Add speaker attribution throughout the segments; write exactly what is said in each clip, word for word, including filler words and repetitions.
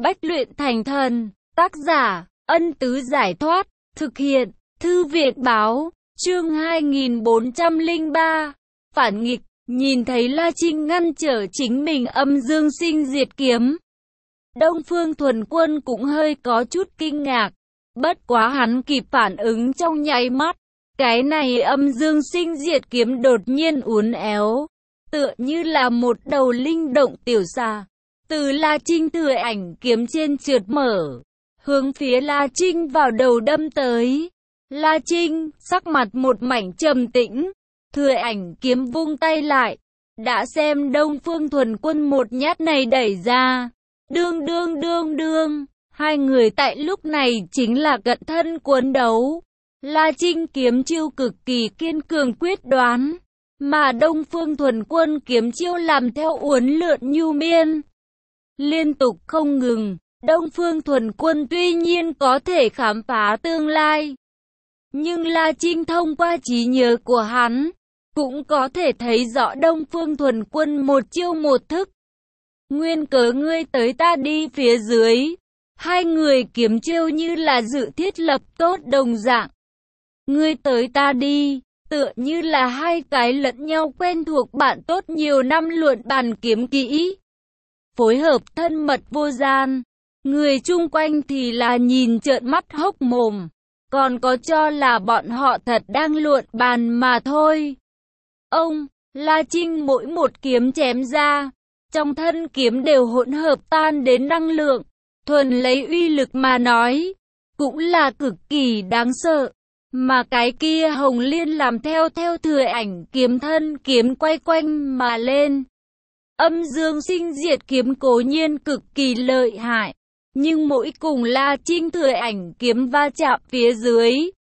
Speaker 1: Bách luyện thành thần. Tác giả, Ân Tứ Giải Thoát. Thực hiện, Thư Việt Báo. Chương hai nghìn bốn trăm lẻ ba. Phản nghịch. Nhìn thấy La Trinh ngăn trở chính mình âm dương sinh diệt kiếm, Đông Phương Thuần Quân cũng hơi có chút kinh ngạc. Bất quá hắn kịp phản ứng trong nháy mắt. Cái này âm dương sinh diệt kiếm đột nhiên uốn éo, tựa như là một đầu linh động tiểu xà, từ La Trinh thừa ảnh kiếm trên trượt mở, hướng phía La Trinh vào đầu đâm tới. La Trinh, sắc mặt một mảnh trầm tĩnh, thừa ảnh kiếm vung tay lại, đã xem Đông Phương Thuần Quân một nhát này đẩy ra. Đương đương đương đương, hai người tại lúc này chính là cận thân cuốn đấu. La Trinh kiếm chiêu cực kỳ kiên cường quyết đoán, mà Đông Phương Thuần Quân kiếm chiêu làm theo uốn lượn nhu miên, liên tục không ngừng. Đông Phương Thuần Quân tuy nhiên có thể khám phá tương lai, nhưng La Trinh thông qua trí nhớ của hắn, cũng có thể thấy rõ Đông Phương Thuần Quân một chiêu một thức. Nguyên cớ ngươi tới ta đi phía dưới, hai người kiếm chiêu như là dự thiết lập tốt đồng dạng. Ngươi tới ta đi, tựa như là hai cái lẫn nhau quen thuộc bạn tốt nhiều năm luận bàn kiếm kỹ, phối hợp thân mật vô gian. Người chung quanh thì là nhìn trợn mắt hốc mồm, còn có cho là bọn họ thật đang luận bàn mà thôi. Ông, La Trinh mỗi một kiếm chém ra, trong thân kiếm đều hỗn hợp tan đến năng lượng, thuần lấy uy lực mà nói, cũng là cực kỳ đáng sợ. Mà cái kia Hồng Liên làm theo theo thừa ảnh kiếm thân kiếm quay quanh mà lên. Âm dương sinh diệt kiếm cố nhiên cực kỳ lợi hại, nhưng mỗi cùng La Trinh thừa ảnh kiếm va chạm phía dưới,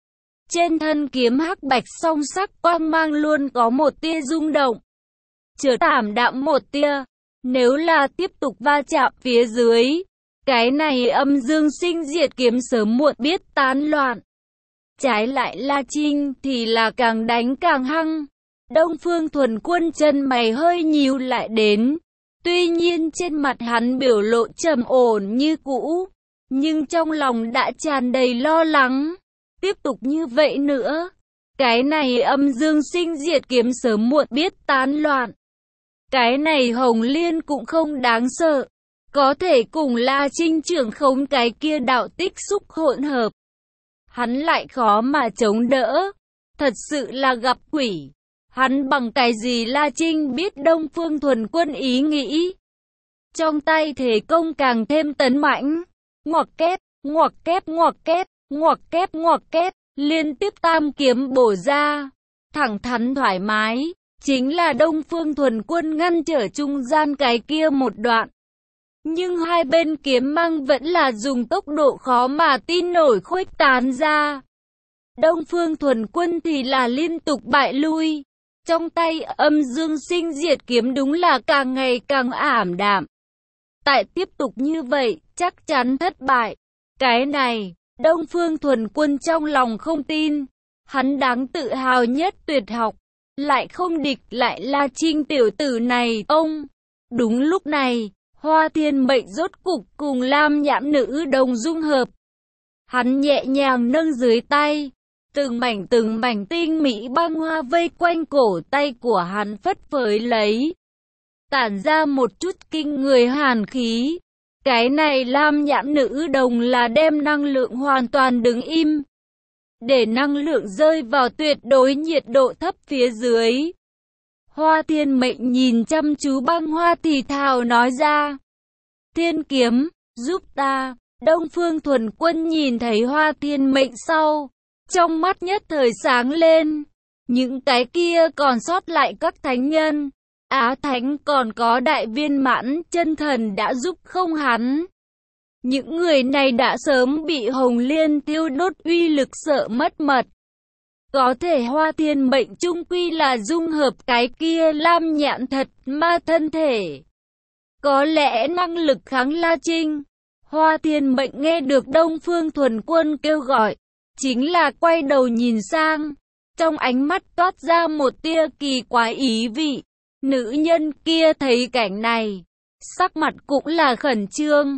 Speaker 1: trên thân kiếm hắc bạch song sắc quang mang luôn có một tia rung động, chợt ảm đạm một tia. Nếu là tiếp tục va chạm phía dưới, cái này âm dương sinh diệt kiếm sớm muộn biết tán loạn. Trái lại La Trinh thì là càng đánh càng hăng. Đông Phương Thuần Quân chân mày hơi nhíu lại đến. Tuy nhiên trên mặt hắn biểu lộ trầm ổn như cũ, nhưng trong lòng đã tràn đầy lo lắng. Tiếp tục như vậy nữa, cái này âm dương sinh diệt kiếm sớm muộn biết tán loạn. Cái này Hồng Liên cũng không đáng sợ, có thể cùng La Trinh trưởng khống cái kia đạo tích xúc hỗn hợp, hắn lại khó mà chống đỡ, thật sự là gặp quỷ. Hắn bằng cái gì La Trinh biết Đông Phương Thuần Quân ý nghĩ. Trong tay thế công càng thêm tấn mãnh, ngoặc kép, ngoặc kép, ngoặc kép, ngoặc kép, ngoặc kép, liên tiếp tam kiếm bổ ra, thẳng thắn thoải mái, chính là Đông Phương Thuần Quân ngăn trở trung gian cái kia một đoạn. Nhưng hai bên kiếm mang vẫn là dùng tốc độ khó mà tin nổi khuếch tán ra. Đông Phương Thuần Quân thì là liên tục bại lui. Trong tay âm dương sinh diệt kiếm đúng là càng ngày càng ảm đạm. Tại tiếp tục như vậy, chắc chắn thất bại. Cái này, Đông Phương Thuần Quân trong lòng không tin. Hắn đáng tự hào nhất tuyệt học, lại không địch lại La Trinh tiểu tử này. Ông, đúng lúc này, Hoa Thiên Mệnh rốt cục cùng Lam Nhãn Nữ đồng dung hợp. Hắn nhẹ nhàng nâng dưới tay, từng mảnh từng mảnh tinh mỹ băng hoa vây quanh cổ tay của hắn phất phới lấy, tản ra một chút kinh người hàn khí. Cái này Lam Nhãn Nữ đồng là đem năng lượng hoàn toàn đứng im, để năng lượng rơi vào tuyệt đối nhiệt độ thấp phía dưới. Hoa Thiên Mệnh nhìn chăm chú băng hoa thì thào nói ra: Thiên kiếm, giúp ta. Đông Phương Thuần Quân nhìn thấy Hoa Thiên Mệnh sau, trong mắt nhất thời sáng lên. Những cái kia còn sót lại các thánh nhân, Á Thánh còn có Đại Viên Mãn Chân Thần đã giúp không hắn. Những người này đã sớm bị Hồng Liên thiêu đốt uy lực sợ mất mật. Có thể Hoa Thiên Mệnh chung quy là dung hợp cái kia Lam Nhãn thật ma thân thể, có lẽ năng lực kháng La Trinh. Hoa Thiên Mệnh nghe được Đông Phương Thuần Quân kêu gọi, chính là quay đầu nhìn sang, trong ánh mắt toát ra một tia kỳ quái ý vị. Nữ nhân kia thấy cảnh này, sắc mặt cũng là khẩn trương,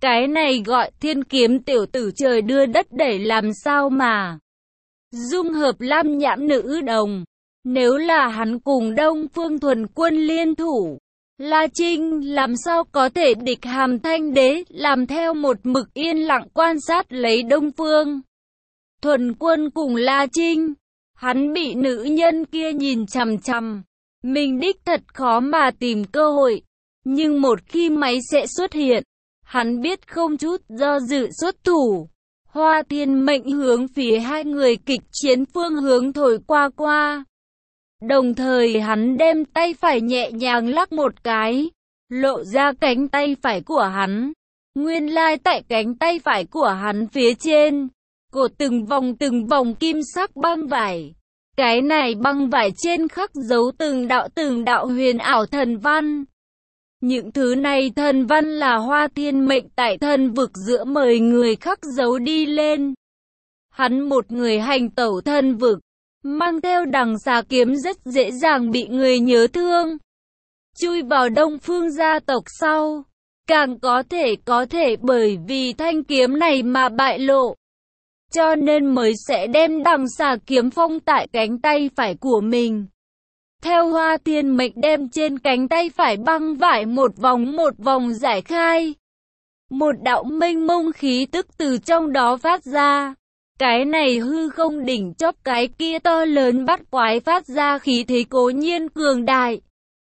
Speaker 1: Cái này gọi thiên kiếm tiểu tử trời đưa đất đẩy làm sao mà dung hợp lam nhãn nữ đồng. Nếu là hắn cùng Đông Phương Thuần Quân liên thủ, La Trinh làm sao có thể địch Hàm Thanh Đế, làm theo một mực yên lặng quan sát lấy Đông Phương Thuần Quân cùng La Trinh. Hắn bị nữ nhân kia nhìn chằm chằm, mình đích thật khó mà tìm cơ hội, nhưng một khi máy sẽ xuất hiện, hắn biết không chút do dự xuất thủ. Hoa Thiên Mệnh hướng phía hai người kịch chiến phương hướng thổi qua qua. Đồng thời hắn đem tay phải nhẹ nhàng lắc một cái, lộ ra cánh tay phải của hắn. Nguyên lai tại cánh tay phải của hắn phía trên, của từng vòng từng vòng kim sắc băng vải. Cái này băng vải trên khắc dấu từng đạo từng đạo huyền ảo thần văn. Những thứ này thần văn là Hoa Thiên Mệnh tại thần vực giữa mời người khắc dấu đi lên. Hắn một người hành tẩu thần vực, mang theo đằng xà kiếm rất dễ dàng bị người nhớ thương. Chui vào Đông Phương gia tộc sau, càng có thể có thể bởi vì thanh kiếm này mà bại lộ. Cho nên mới sẽ đem đằng xà kiếm phong tại cánh tay phải của mình. Theo Hoa Thiên Mệnh đem trên cánh tay phải băng vải một vòng một vòng giải khai. Một đạo mênh mông khí tức từ trong đó phát ra. Cái này hư không đỉnh chóp cái kia to lớn bắt quái phát ra khí thế cố nhiên cường đại.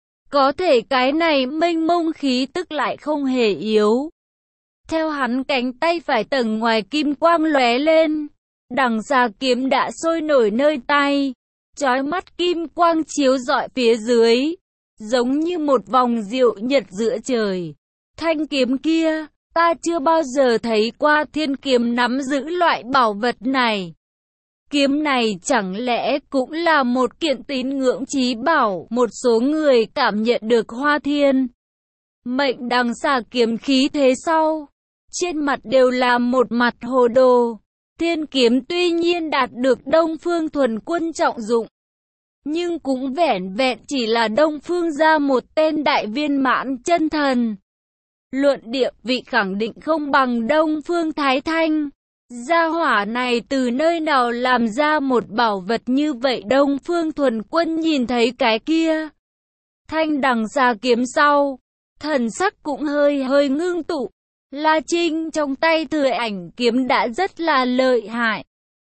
Speaker 1: Có thể cái này mênh mông khí tức lại không hề yếu. Theo hắn cánh tay phải tầng ngoài kim quang lóe lên, đằng xà kiếm đã sôi nổi nơi tay, chói mắt kim quang chiếu rọi phía dưới, giống như một vòng diệu nhật giữa trời. Thanh kiếm kia, ta chưa bao giờ thấy qua thiên kiếm nắm giữ loại bảo vật này. Kiếm này chẳng lẽ cũng là một kiện tín ngưỡng chí bảo? Một số người cảm nhận được Hoa Thiên Mệnh đằng xà kiếm khí thế sau, trên mặt đều là một mặt hồ đồ. Thiên kiếm tuy nhiên đạt được Đông Phương Thuần Quân trọng dụng, nhưng cũng vẻn vẹn chỉ là Đông Phương ra một tên đại viên mãn chân thần. Luận địa vị khẳng định không bằng Đông Phương Thái Thanh. Gia hỏa này từ nơi nào làm ra một bảo vật như vậy? Đông Phương Thuần Quân nhìn thấy cái kia thanh đằng xà kiếm sau, thần sắc cũng hơi hơi ngưng tụ. La Trinh trong tay thừa ảnh kiếm đã rất là lợi hại,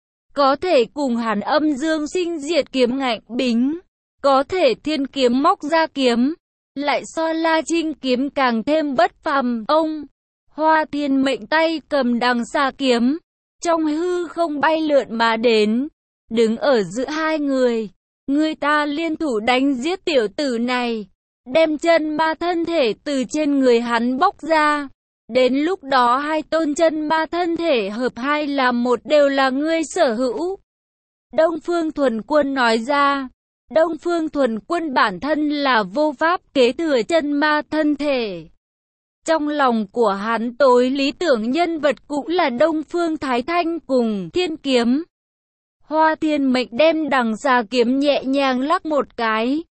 Speaker 1: có thể cùng hắn âm dương sinh diệt kiếm ngạnh bính, có thể thiên kiếm móc ra kiếm, lại so La Trinh kiếm càng thêm bất phàm. Ông Hoa Thiên Mệnh tay cầm đằng xà kiếm, trong hư không bay lượn mà đến, đứng ở giữa hai người. Người ta liên thủ đánh giết tiểu tử này, đem chân ma thân thể từ trên người hắn bóc ra. Đến lúc đó hai tôn chân ma thân thể hợp hai làm một đều là ngươi sở hữu. Đông Phương Thuần Quân nói ra. Đông Phương Thuần Quân bản thân là vô pháp kế thừa chân ma thân thể. Trong lòng của hắn tối lý tưởng nhân vật cũng là Đông Phương Thái Thanh cùng thiên kiếm. Hoa Thiên Mệnh đem đằng xà kiếm nhẹ nhàng lắc một cái,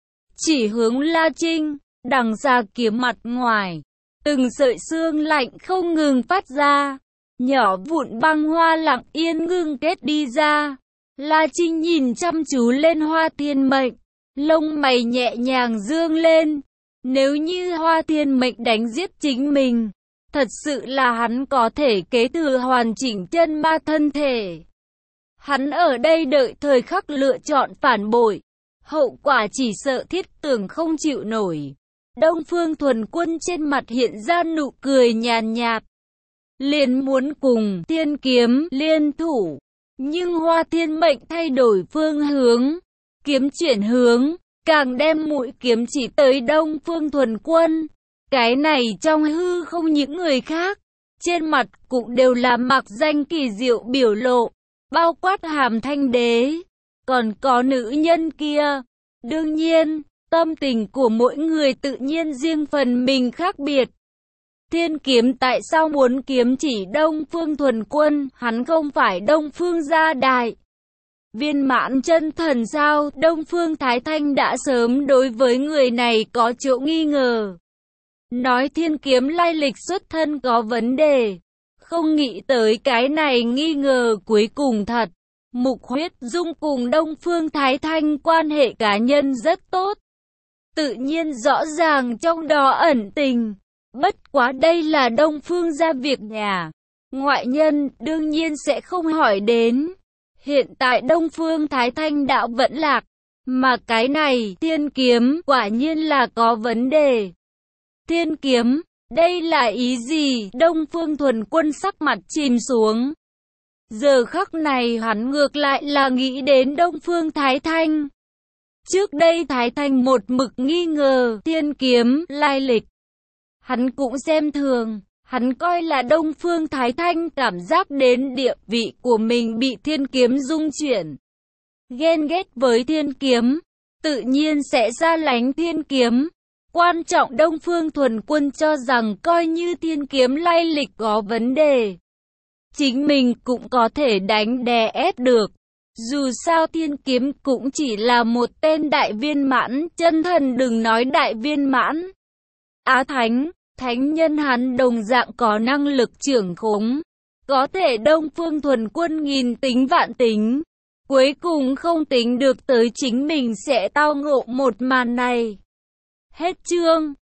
Speaker 1: chỉ hướng La Trinh. Đằng xà kiếm mặt ngoài, từng sợi xương lạnh không ngừng phát ra, nhỏ vụn băng hoa lặng yên ngưng kết đi ra. La Trinh nhìn chăm chú lên Hoa Thiên Mệnh, lông mày nhẹ nhàng dương lên. Nếu như Hoa Thiên Mệnh đánh giết chính mình, thật sự là hắn có thể kế thừa hoàn chỉnh chân ma thân thể. Hắn ở đây đợi thời khắc lựa chọn phản bội, hậu quả chỉ sợ thiết tưởng không chịu nổi. Đông Phương Thuần Quân trên mặt hiện ra nụ cười nhàn nhạt, liền muốn cùng thiên kiếm liên thủ, nhưng Hoa Thiên Mệnh thay đổi phương hướng, kiếm chuyển hướng, càng đem mũi kiếm chỉ tới Đông Phương Thuần Quân. Cái này trong hư không những người khác, trên mặt cũng đều là mặc danh kỳ diệu biểu lộ, bao quát Hàm Thanh Đế, còn có nữ nhân kia. Đương nhiên, tâm tình của mỗi người tự nhiên riêng phần mình khác biệt. Thiên kiếm tại sao muốn kiếm chỉ Đông Phương Thuần Quân? Hắn không phải Đông Phương gia đại viên mãn chân thần sao? Đông Phương Thái Thanh đã sớm đối với người này có chỗ nghi ngờ. nói thiên kiếm lai lịch xuất thân có vấn đề. Không nghĩ tới cái này nghi ngờ cuối cùng thật. Mục Huyết Dung cùng Đông Phương Thái Thanh quan hệ cá nhân rất tốt. Tự nhiên rõ ràng trong đó ẩn tình. Bất quá đây là Đông Phương gia việc nhà. Ngoại nhân đương nhiên sẽ không hỏi đến. Hiện tại Đông Phương Thái Thanh đạo vẫn lạc. Mà cái này, thiên kiếm, quả nhiên là có vấn đề. Thiên kiếm, đây là ý gì? Đông Phương Thuần Quân sắc mặt chìm xuống. Giờ khắc này hắn ngược lại là nghĩ đến Đông Phương Thái Thanh. Trước đây Thái Thanh một mực nghi ngờ thiên kiếm lai lịch. Hắn cũng xem thường, hắn coi là Đông Phương Thái Thanh cảm giác đến địa vị của mình bị thiên kiếm dung chuyển. Ghen ghét với thiên kiếm, tự nhiên sẽ xa lánh thiên kiếm. Quan trọng Đông Phương Thuần Quân cho rằng coi như thiên kiếm lai lịch có vấn đề, chính mình cũng có thể đánh đè ép được. Dù sao thiên kiếm cũng chỉ là một tên đại viên mãn, chân thần đừng nói đại viên mãn. Á Thánh, thánh nhân hắn đồng dạng có năng lực trưởng khống. Có thể Đông Phương Thuần Quân nghìn tính vạn tính, cuối cùng không tính được tới chính mình sẽ tao ngộ một màn này. Hết chương.